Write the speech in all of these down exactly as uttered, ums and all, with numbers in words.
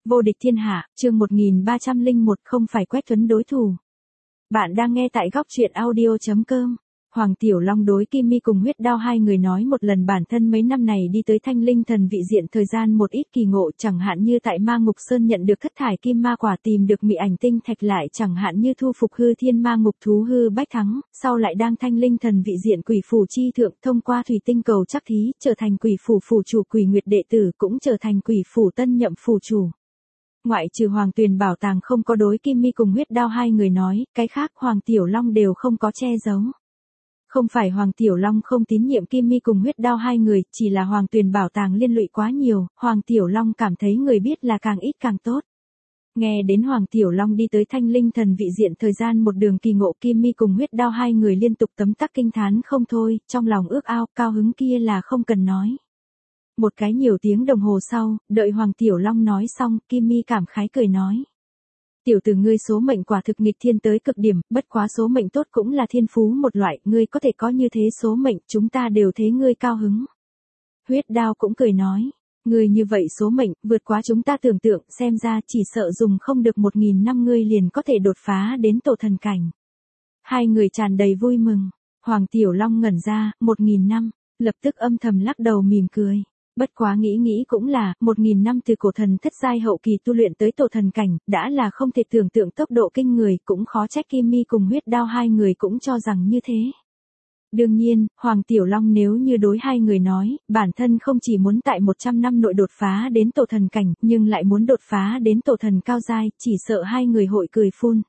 Vô địch thiên hạ, chương một nghìn ba trăm lẻ một không phải Quách Tuấn đối thủ. Bạn đang nghe tại góc truyện audio chấm com. Hoàng Tiểu Long đối Kim Mi cùng Huyết Đao hai người nói một lần bản thân mấy năm này đi tới Thanh Linh Thần vị diện thời gian một ít kỳ ngộ, chẳng hạn như tại Ma Ngục Sơn nhận được thất thải kim ma quả, tìm được Mị Ảnh Tinh Thạch, lại chẳng hạn như thu phục hư thiên ma ngục thú hư bách thắng, sau lại đang Thanh Linh Thần vị diện Quỷ Phủ chi thượng thông qua thủy tinh cầu chắc thí, trở thành Quỷ Phủ phủ chủ Quỷ Nguyệt đệ tử, cũng trở thành Quỷ Phủ tân nhậm phủ chủ. Ngoại trừ Hoàng Tuyền bảo tàng không có đối Kim Mi cùng Huyết Đao hai người nói, cái khác Hoàng Tiểu Long đều không có che giấu. Không phải Hoàng Tiểu Long không tín nhiệm Kim Mi cùng Huyết Đao hai người, chỉ là Hoàng Tuyền bảo tàng liên lụy quá nhiều, Hoàng Tiểu Long cảm thấy người biết là càng ít càng tốt. Nghe đến Hoàng Tiểu Long đi tới Thanh Linh Thần vị diện thời gian một đường kỳ ngộ, Kim Mi cùng Huyết Đao hai người liên tục tấm tắc kinh thán không thôi, trong lòng ước ao, cao hứng kia là không cần nói. Một cái nhiều tiếng đồng hồ sau, đợi Hoàng Tiểu Long nói xong, Kim Mi cảm khái cười nói. Tiểu tử ngươi số mệnh quả thực nghịch thiên tới cực điểm, bất quá số mệnh tốt cũng là thiên phú một loại, ngươi có thể có như thế số mệnh, chúng ta đều thấy ngươi cao hứng. Huyết Đao cũng cười nói, ngươi như vậy số mệnh, vượt quá chúng ta tưởng tượng, xem ra chỉ sợ dùng không được một nghìn năm ngươi liền có thể đột phá đến tổ thần cảnh. Hai người tràn đầy vui mừng, Hoàng Tiểu Long ngẩn ra, một nghìn năm, lập tức âm thầm lắc đầu mỉm cười. Bất quá nghĩ nghĩ cũng là, một nghìn năm từ cổ thần thất giai hậu kỳ tu luyện tới tổ thần cảnh, đã là không thể tưởng tượng tốc độ kinh người, cũng khó trách Kim Mi cùng Huyết Đao hai người cũng cho rằng như thế. Đương nhiên, Hoàng Tiểu Long nếu như đối hai người nói, bản thân không chỉ muốn tại một trăm năm nội đột phá đến tổ thần cảnh, nhưng lại muốn đột phá đến tổ thần cao giai, chỉ sợ hai người hội cười phun.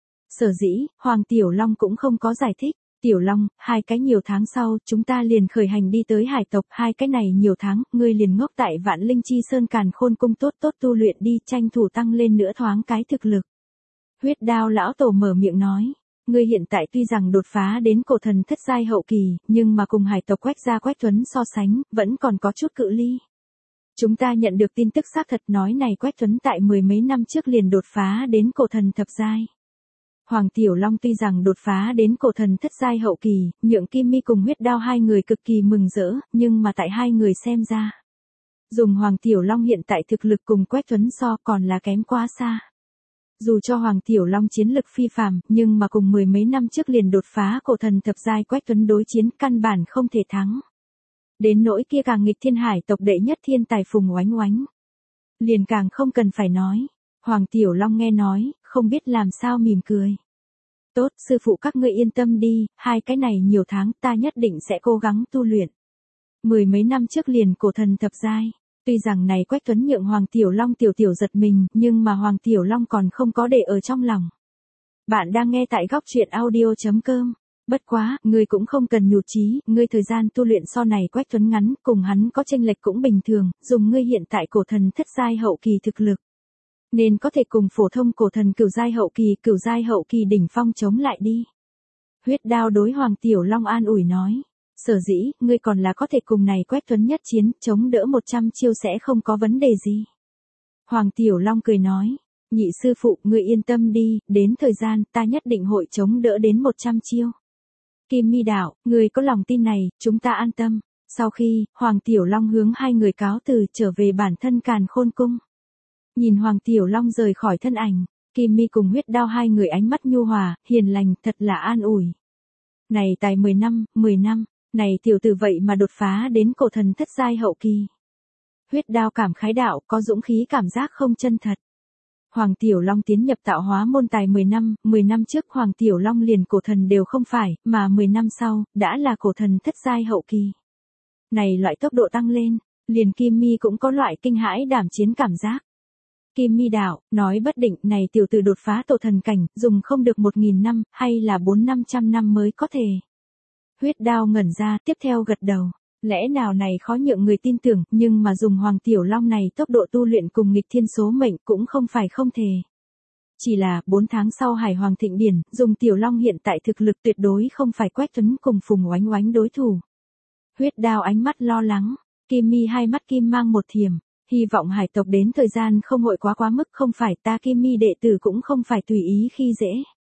Sở dĩ, Hoàng Tiểu Long cũng không có giải thích. Tiểu Long, hai cái nhiều tháng sau, chúng ta liền khởi hành đi tới hải tộc, hai cái này nhiều tháng, ngươi liền ngốc tại Vạn Linh Chi Sơn Càn Khôn Cung tốt tốt tu luyện đi, tranh thủ tăng lên nữa thoáng cái thực lực. Huyết Đao lão tổ mở miệng nói, ngươi hiện tại tuy rằng đột phá đến cổ thần thất giai hậu kỳ, nhưng mà cùng hải tộc Quách gia Quách Tuấn so sánh, vẫn còn có chút cự ly. Chúng ta nhận được tin tức xác thật nói này Quách Tuấn tại mười mấy năm trước liền đột phá đến cổ thần thập giai. Hoàng Tiểu Long tuy rằng đột phá đến cổ thần thất giai hậu kỳ, nhượng Kim Mi cùng Huyết Đao hai người cực kỳ mừng rỡ, nhưng mà tại hai người xem ra, dùng Hoàng Tiểu Long hiện tại thực lực cùng Quách Tuấn so còn là kém quá xa. Dù cho Hoàng Tiểu Long chiến lực phi phàm, nhưng mà cùng mười mấy năm trước liền đột phá cổ thần thập giai Quách Tuấn đối chiến căn bản không thể thắng. Đến nỗi kia càng nghịch thiên hải tộc đệ nhất thiên tài Phùng Oánh Oánh, liền càng không cần phải nói. Hoàng Tiểu Long nghe nói, không biết làm sao mỉm cười. Tốt, sư phụ các ngươi yên tâm đi, hai cái này nhiều tháng ta nhất định sẽ cố gắng tu luyện. Mười mấy năm trước liền cổ thần thập giai, tuy rằng này Quách Tuấn nhượng Hoàng Tiểu Long tiểu tiểu giật mình, nhưng mà Hoàng Tiểu Long còn không có để ở trong lòng. Bạn đang nghe tại góc truyện audio chấm com. Bất quá, ngươi cũng không cần nhụt chí, ngươi thời gian tu luyện so này Quách Tuấn ngắn, cùng hắn có chênh lệch cũng bình thường, dùng ngươi hiện tại cổ thần thất giai hậu kỳ thực lực, nên có thể cùng phổ thông cổ thần cửu giai hậu kỳ, cửu giai hậu kỳ đỉnh phong chống lại đi. Huyết Đao đối Hoàng Tiểu Long an ủi nói, sở dĩ, ngươi còn là có thể cùng này Quách Tuấn nhất chiến, chống đỡ một trăm chiêu sẽ không có vấn đề gì. Hoàng Tiểu Long cười nói, nhị sư phụ, ngươi yên tâm đi, đến thời gian, ta nhất định hội chống đỡ đến một trăm chiêu. Kim Mi đạo, ngươi có lòng tin này, chúng ta an tâm. Sau khi, Hoàng Tiểu Long hướng hai người cáo từ trở về bản thân Càn Khôn Cung. Nhìn Hoàng Tiểu Long rời khỏi thân ảnh, Kim Mi cùng Huyết Đao hai người ánh mắt nhu hòa, hiền lành, thật là an ủi. Này tài mười năm, mười năm, này tiểu tử vậy mà đột phá đến cổ thần thất giai hậu kỳ. Huyết Đao cảm khái đạo, có dũng khí cảm giác không chân thật. Hoàng Tiểu Long tiến nhập tạo hóa môn tài mười năm, mười năm trước Hoàng Tiểu Long liền cổ thần đều không phải, mà mười năm sau, đã là cổ thần thất giai hậu kỳ. Này loại tốc độ tăng lên, liền Kim Mi cũng có loại kinh hãi đảm chiến cảm giác. Kim Mi đạo, nói bất định này tiểu tử đột phá tổ thần cảnh, dùng không được một nghìn năm, hay là bốn năm trăm năm mới có thể. Huyết Đao ngẩn ra, tiếp theo gật đầu. Lẽ nào này khó nhượng người tin tưởng, nhưng mà dùng Hoàng Tiểu Long này tốc độ tu luyện cùng nghịch thiên số mệnh cũng không phải không thể. Chỉ là, bốn tháng sau Hải Hoàng Thịnh Điển, dùng Tiểu Long hiện tại thực lực tuyệt đối không phải Quách Tuấn cùng Phùng Oánh Oánh đối thủ. Huyết Đao ánh mắt lo lắng, Kim Mi hai mắt kim mang một thiểm. Hy vọng hải tộc đến thời gian không hội quá quá mức, không phải ta Kim Mi đệ tử cũng không phải tùy ý khi dễ.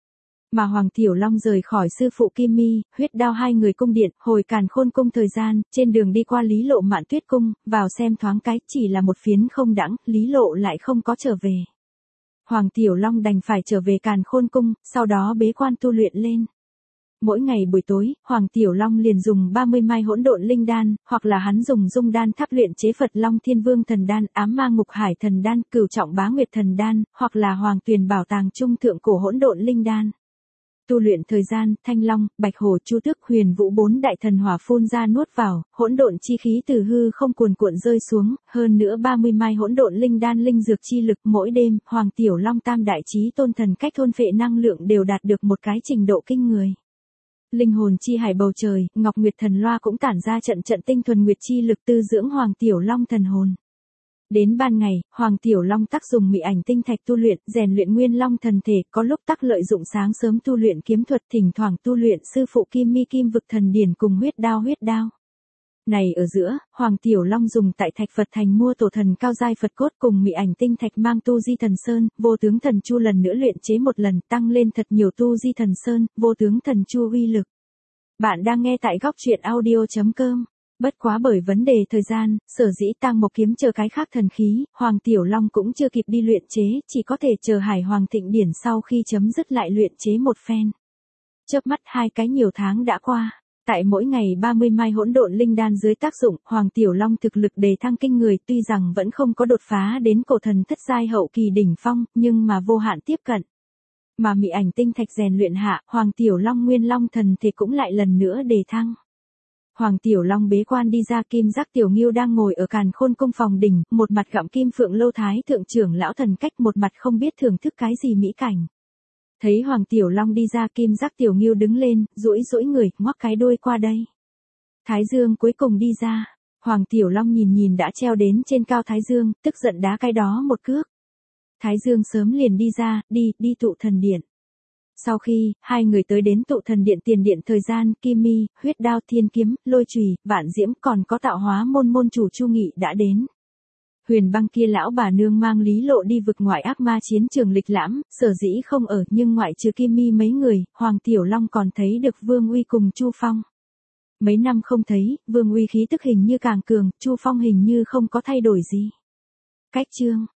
Mà Hoàng Tiểu Long rời khỏi sư phụ Kim Mi, Huyết Đao hai người cung điện, hồi Càn Khôn cung thời gian, trên đường đi qua Lý Lộ Mạn Tuyết cung, vào xem thoáng cái, chỉ là một phiến không đãng, Lý Lộ lại không có trở về. Hoàng Tiểu Long đành phải trở về Càn Khôn cung, sau đó bế quan tu luyện lên. Mỗi ngày buổi tối, Hoàng Tiểu Long liền dùng ba mươi mai hỗn độn linh đan, hoặc là hắn dùng dung đan tháp luyện chế Phật Long Thiên Vương thần đan, Ám Ma Ngục Hải thần đan, Cửu Trọng Bá Nguyệt thần đan, hoặc là Hoàng Tuyền Bảo Tàng trung thượng cổ hỗn độn linh đan. Tu luyện thời gian, Thanh Long, Bạch Hổ Chu Tước, Huyền Vũ bốn đại thần hỏa phun ra nuốt vào, hỗn độn chi khí từ hư không cuồn cuộn rơi xuống, hơn nữa ba mươi mai hỗn độn linh đan linh dược chi lực, mỗi đêm, Hoàng Tiểu Long tam đại chí tôn thần cách thôn phệ năng lượng đều đạt được một cái trình độ kinh người. Linh hồn chi hải bầu trời, Ngọc Nguyệt thần loa cũng tản ra trận trận tinh thuần nguyệt chi lực tư dưỡng Hoàng Tiểu Long thần hồn. Đến ban ngày, Hoàng Tiểu Long tắc dùng mị ảnh tinh thạch tu luyện, rèn luyện Nguyên Long thần thể, có lúc tắc lợi dụng sáng sớm tu luyện kiếm thuật, thỉnh thoảng tu luyện sư phụ Kim Mi Kim Vực thần điển cùng huyết đao huyết đao. Này ở giữa, Hoàng Tiểu Long dùng tại Thạch Phật thành mua tổ thần cao giai Phật cốt cùng mị ảnh tinh thạch mang tu di thần sơn, vô tướng thần chu lần nữa luyện chế một lần, tăng lên thật nhiều tu di thần sơn, vô tướng thần chu uy lực. Bạn đang nghe tại góc truyện audio chấm com. Bất quá bởi vấn đề thời gian, sở dĩ Tang Mộc kiếm chờ cái khác thần khí, Hoàng Tiểu Long cũng chưa kịp đi luyện chế, chỉ có thể chờ Hải Hoàng Thịnh Điển sau khi chấm dứt lại luyện chế một phen. Chớp mắt hai cái nhiều tháng đã qua, tại mỗi ngày ba mươi mai hỗn độn linh đan dưới tác dụng, Hoàng Tiểu Long thực lực đề thăng kinh người, tuy rằng vẫn không có đột phá đến cổ thần thất giai hậu kỳ đỉnh phong, nhưng mà vô hạn tiếp cận. Mà mị ảnh tinh thạch rèn luyện hạ, Hoàng Tiểu Long Nguyên Long thần thể cũng lại lần nữa đề thăng. Hoàng Tiểu Long bế quan đi ra, Kim Giác Tiểu Ngưu đang ngồi ở Càn Khôn cung phòng đỉnh, một mặt gặm Kim Phượng Lâu Thái thượng trưởng lão thần cách, một mặt không biết thưởng thức cái gì mỹ cảnh. Thấy Hoàng Tiểu Long đi ra, Kim Giác Tiểu Ngưu đứng lên, duỗi duỗi người, ngoắc cái đuôi qua đây. Thái Dương cuối cùng đi ra, Hoàng Tiểu Long nhìn nhìn đã treo đến trên cao Thái Dương, tức giận đá cái đó một cước. Thái Dương sớm liền đi ra, đi, đi tụ thần điện. Sau khi, hai người tới đến tụ thần điện tiền điện thời gian, Kim Mi, huyết đao thiên kiếm, lôi chùy, vạn diễm còn có tạo hóa môn môn chủ Chu Nghị đã đến. Huyền băng kia lão bà nương mang Lý Lộ đi vực ngoại ác ma chiến trường lịch lãm, sở dĩ không ở, nhưng ngoại trừ Kim Mi mấy người, Hoàng Tiểu Long còn thấy được Vương Uy cùng Chu Phong. Mấy năm không thấy, Vương Uy khí tức hình như càng cường, Chu Phong hình như không có thay đổi gì. Cách chương